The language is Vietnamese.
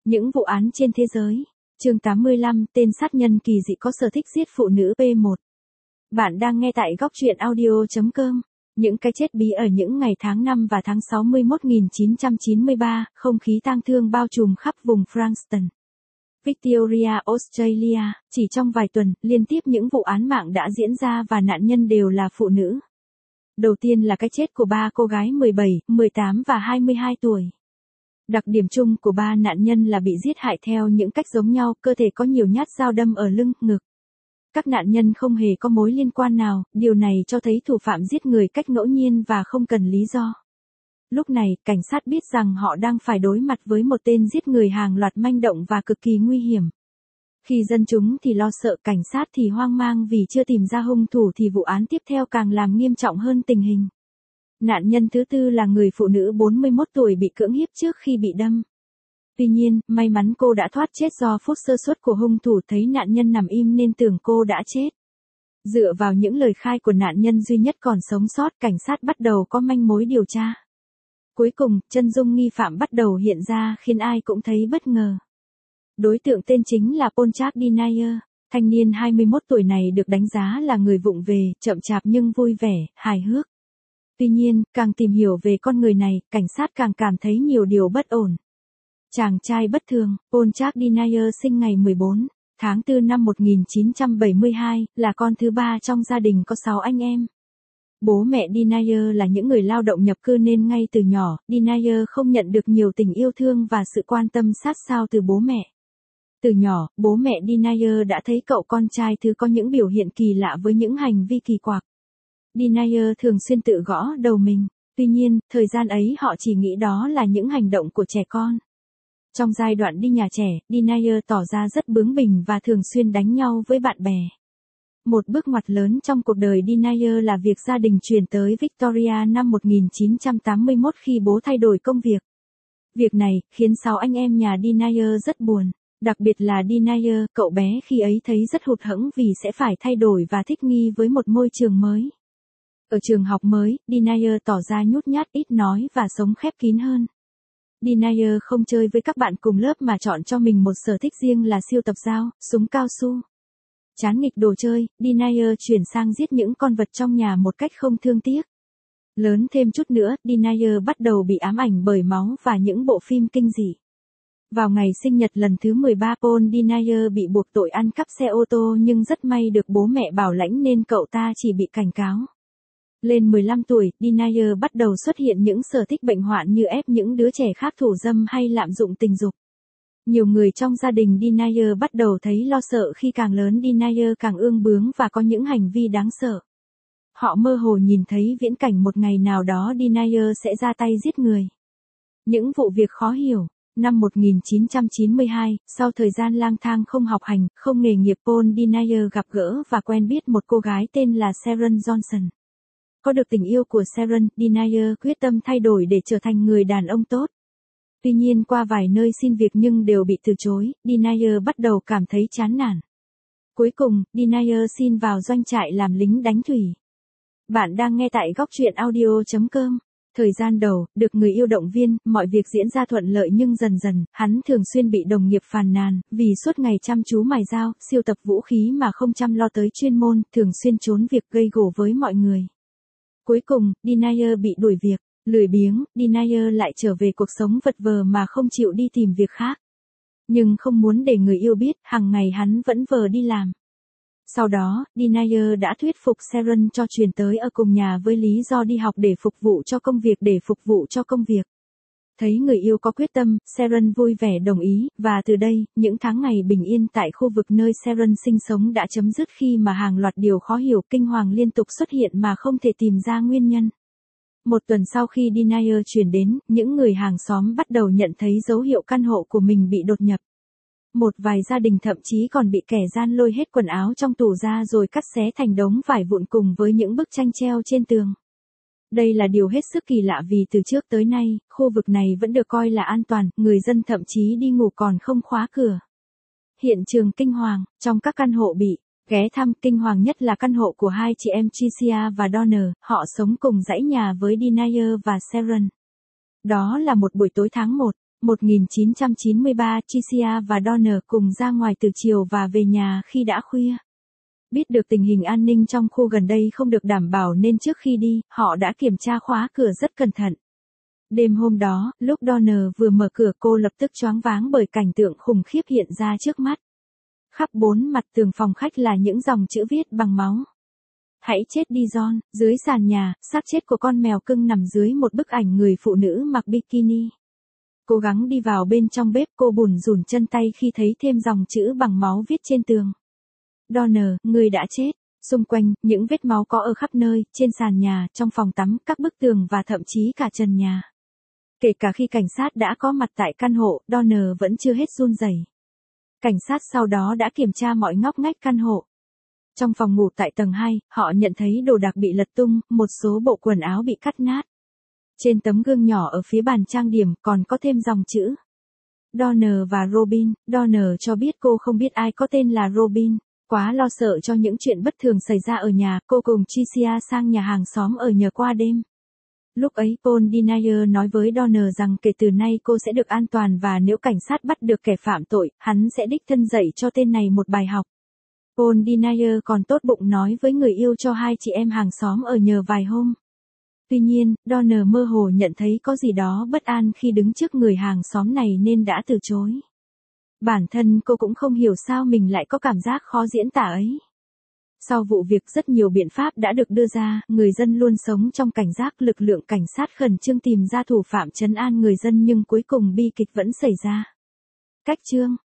Những vụ án trên thế giới. Chương 85, tên sát nhân kỳ dị có sở thích giết phụ nữ P1. Bạn đang nghe tại góc truyện audio.com. Những cái chết bí ở những ngày tháng 5 và tháng 6 1993, không khí tang thương bao trùm khắp vùng Frankston, Victoria, Australia. Chỉ trong vài tuần, liên tiếp những vụ án mạng đã diễn ra và nạn nhân đều là phụ nữ. Đầu tiên là cái chết của ba cô gái 17, 18 và 22 tuổi. Đặc điểm chung của ba nạn nhân là bị giết hại theo những cách giống nhau, cơ thể có nhiều nhát dao đâm ở lưng, ngực. Các nạn nhân không hề có mối liên quan nào, điều này cho thấy thủ phạm giết người cách ngẫu nhiên và không cần lý do. Lúc này, cảnh sát biết rằng họ đang phải đối mặt với một tên giết người hàng loạt manh động và cực kỳ nguy hiểm. Khi dân chúng thì lo sợ, cảnh sát thì hoang mang vì chưa tìm ra hung thủ thì vụ án tiếp theo càng làm nghiêm trọng hơn tình hình. Nạn nhân thứ tư là người phụ nữ 41 tuổi bị cưỡng hiếp trước khi bị đâm. Tuy nhiên, may mắn cô đã thoát chết do phút sơ suất của hung thủ, thấy nạn nhân nằm im nên tưởng cô đã chết. Dựa vào những lời khai của nạn nhân duy nhất còn sống sót, cảnh sát bắt đầu có manh mối điều tra. Cuối cùng, chân dung nghi phạm bắt đầu hiện ra khiến ai cũng thấy bất ngờ. Đối tượng tên chính là Paul Chuck Denier. Thanh niên 21 tuổi này được đánh giá là người vụng về, chậm chạp nhưng vui vẻ, hài hước. Tuy nhiên, càng tìm hiểu về con người này, cảnh sát càng cảm thấy nhiều điều bất ổn. Chàng trai bất thường. Paul Chuck Denier sinh ngày 14 tháng 4 năm 1972, là con thứ ba trong gia đình có 6 anh em. Bố mẹ Denier là những người lao động nhập cư nên ngay từ nhỏ, Denier không nhận được nhiều tình yêu thương và sự quan tâm sát sao từ bố mẹ. Từ nhỏ, bố mẹ Denier đã thấy cậu con trai thứ có những biểu hiện kỳ lạ với những hành vi kỳ quặc. Denier thường xuyên tự gõ đầu mình, tuy nhiên, thời gian ấy họ chỉ nghĩ đó là những hành động của trẻ con. Trong giai đoạn đi nhà trẻ, Denier tỏ ra rất bướng bỉnh và thường xuyên đánh nhau với bạn bè. Một bước ngoặt lớn trong cuộc đời Denier là việc gia đình chuyển tới Victoria năm 1981 khi bố thay đổi công việc. Việc này khiến 6 anh em nhà Denier rất buồn, đặc biệt là Denier, cậu bé khi ấy thấy rất hụt hẫng vì sẽ phải thay đổi và thích nghi với một môi trường mới. Ở trường học mới, Denier tỏ ra nhút nhát, ít nói và sống khép kín hơn. Denier không chơi với các bạn cùng lớp mà chọn cho mình một sở thích riêng là sưu tập dao, súng cao su. Chán nghịch đồ chơi, Denier chuyển sang giết những con vật trong nhà một cách không thương tiếc. Lớn thêm chút nữa, Denier bắt đầu bị ám ảnh bởi máu và những bộ phim kinh dị. Vào ngày sinh nhật lần thứ 13, Paul Denier bị buộc tội ăn cắp xe ô tô nhưng rất may được bố mẹ bảo lãnh nên cậu ta chỉ bị cảnh cáo. Lên 15 tuổi, Denier bắt đầu xuất hiện những sở thích bệnh hoạn như ép những đứa trẻ khác thủ dâm hay lạm dụng tình dục. Nhiều người trong gia đình Denier bắt đầu thấy lo sợ khi càng lớn Denier càng ương bướng và có những hành vi đáng sợ. Họ mơ hồ nhìn thấy viễn cảnh một ngày nào đó Denier sẽ ra tay giết người. Những vụ việc khó hiểu. Năm 1992, sau thời gian lang thang không học hành, không nghề nghiệp, Paul Denier gặp gỡ và quen biết một cô gái tên là Sharon Johnson. Có được tình yêu của Sharon, Denier quyết tâm thay đổi để trở thành người đàn ông tốt. Tuy nhiên qua vài nơi xin việc nhưng đều bị từ chối, Denier bắt đầu cảm thấy chán nản. Cuối cùng, Denier xin vào doanh trại làm lính đánh thủy. Bạn đang nghe tại góc truyện audio.com. Thời gian đầu, được người yêu động viên, mọi việc diễn ra thuận lợi nhưng dần dần, hắn thường xuyên bị đồng nghiệp phàn nàn, vì suốt ngày chăm chú mài dao, sưu tập vũ khí mà không chăm lo tới chuyên môn, thường xuyên trốn việc gây gổ với mọi người. Cuối cùng, Denier bị đuổi việc, lười biếng, Denier lại trở về cuộc sống vật vờ mà không chịu đi tìm việc khác. Nhưng không muốn để người yêu biết, hàng ngày hắn vẫn vờ đi làm. Sau đó, Denier đã thuyết phục Sharon cho chuyển tới ở cùng nhà với lý do đi học để phục vụ cho công việc. Thấy người yêu có quyết tâm, Sharon vui vẻ đồng ý, và từ đây, những tháng ngày bình yên tại khu vực nơi Sharon sinh sống đã chấm dứt khi mà hàng loạt điều khó hiểu, kinh hoàng liên tục xuất hiện mà không thể tìm ra nguyên nhân. Một tuần sau khi Denier chuyển đến, những người hàng xóm bắt đầu nhận thấy dấu hiệu căn hộ của mình bị đột nhập. Một vài gia đình thậm chí còn bị kẻ gian lôi hết quần áo trong tủ ra rồi cắt xé thành đống vải vụn cùng với những bức tranh treo trên tường. Đây là điều hết sức kỳ lạ vì từ trước tới nay, khu vực này vẫn được coi là an toàn, người dân thậm chí đi ngủ còn không khóa cửa. Hiện trường kinh hoàng, trong các căn hộ bị ghé thăm, kinh hoàng nhất là căn hộ của hai chị em Tricia và Donna, họ sống cùng dãy nhà với Denier và Sharon. Đó là một buổi tối tháng 1. 1993, Tricia và Donner cùng ra ngoài từ chiều và về nhà khi đã khuya. Biết được tình hình an ninh trong khu gần đây không được đảm bảo nên trước khi đi, họ đã kiểm tra khóa cửa rất cẩn thận. Đêm hôm đó, lúc Donner vừa mở cửa cô lập tức choáng váng bởi cảnh tượng khủng khiếp hiện ra trước mắt. Khắp bốn mặt tường phòng khách là những dòng chữ viết bằng máu. Hãy chết đi John, dưới sàn nhà, xác chết của con mèo cưng nằm dưới một bức ảnh người phụ nữ mặc bikini. Cố gắng đi vào bên trong bếp, cô bủn rủn chân tay khi thấy thêm dòng chữ bằng máu viết trên tường. Donner, người đã chết. Xung quanh, những vết máu có ở khắp nơi, trên sàn nhà, trong phòng tắm, các bức tường và thậm chí cả trần nhà. Kể cả khi cảnh sát đã có mặt tại căn hộ, Donner vẫn chưa hết run rẩy. Cảnh sát sau đó đã kiểm tra mọi ngóc ngách căn hộ. Trong phòng ngủ tại tầng 2, họ nhận thấy đồ đạc bị lật tung, một số bộ quần áo bị cắt nát. Trên tấm gương nhỏ ở phía bàn trang điểm còn có thêm dòng chữ. Donner và Robin. Donner cho biết cô không biết ai có tên là Robin. Quá lo sợ cho những chuyện bất thường xảy ra ở nhà, cô cùng Tricia sang nhà hàng xóm ở nhờ qua đêm. Lúc ấy Paul Denier nói với Donner rằng kể từ nay cô sẽ được an toàn và nếu cảnh sát bắt được kẻ phạm tội, hắn sẽ đích thân dạy cho tên này một bài học. Paul Denier còn tốt bụng nói với người yêu cho hai chị em hàng xóm ở nhờ vài hôm. Tuy nhiên, Donner mơ hồ nhận thấy có gì đó bất an khi đứng trước người hàng xóm này nên đã từ chối. Bản thân cô cũng không hiểu sao mình lại có cảm giác khó diễn tả ấy. Sau vụ việc rất nhiều biện pháp đã được đưa ra, người dân luôn sống trong cảnh giác, lực lượng cảnh sát khẩn trương tìm ra thủ phạm trấn an người dân nhưng cuối cùng bi kịch vẫn xảy ra. Cách chương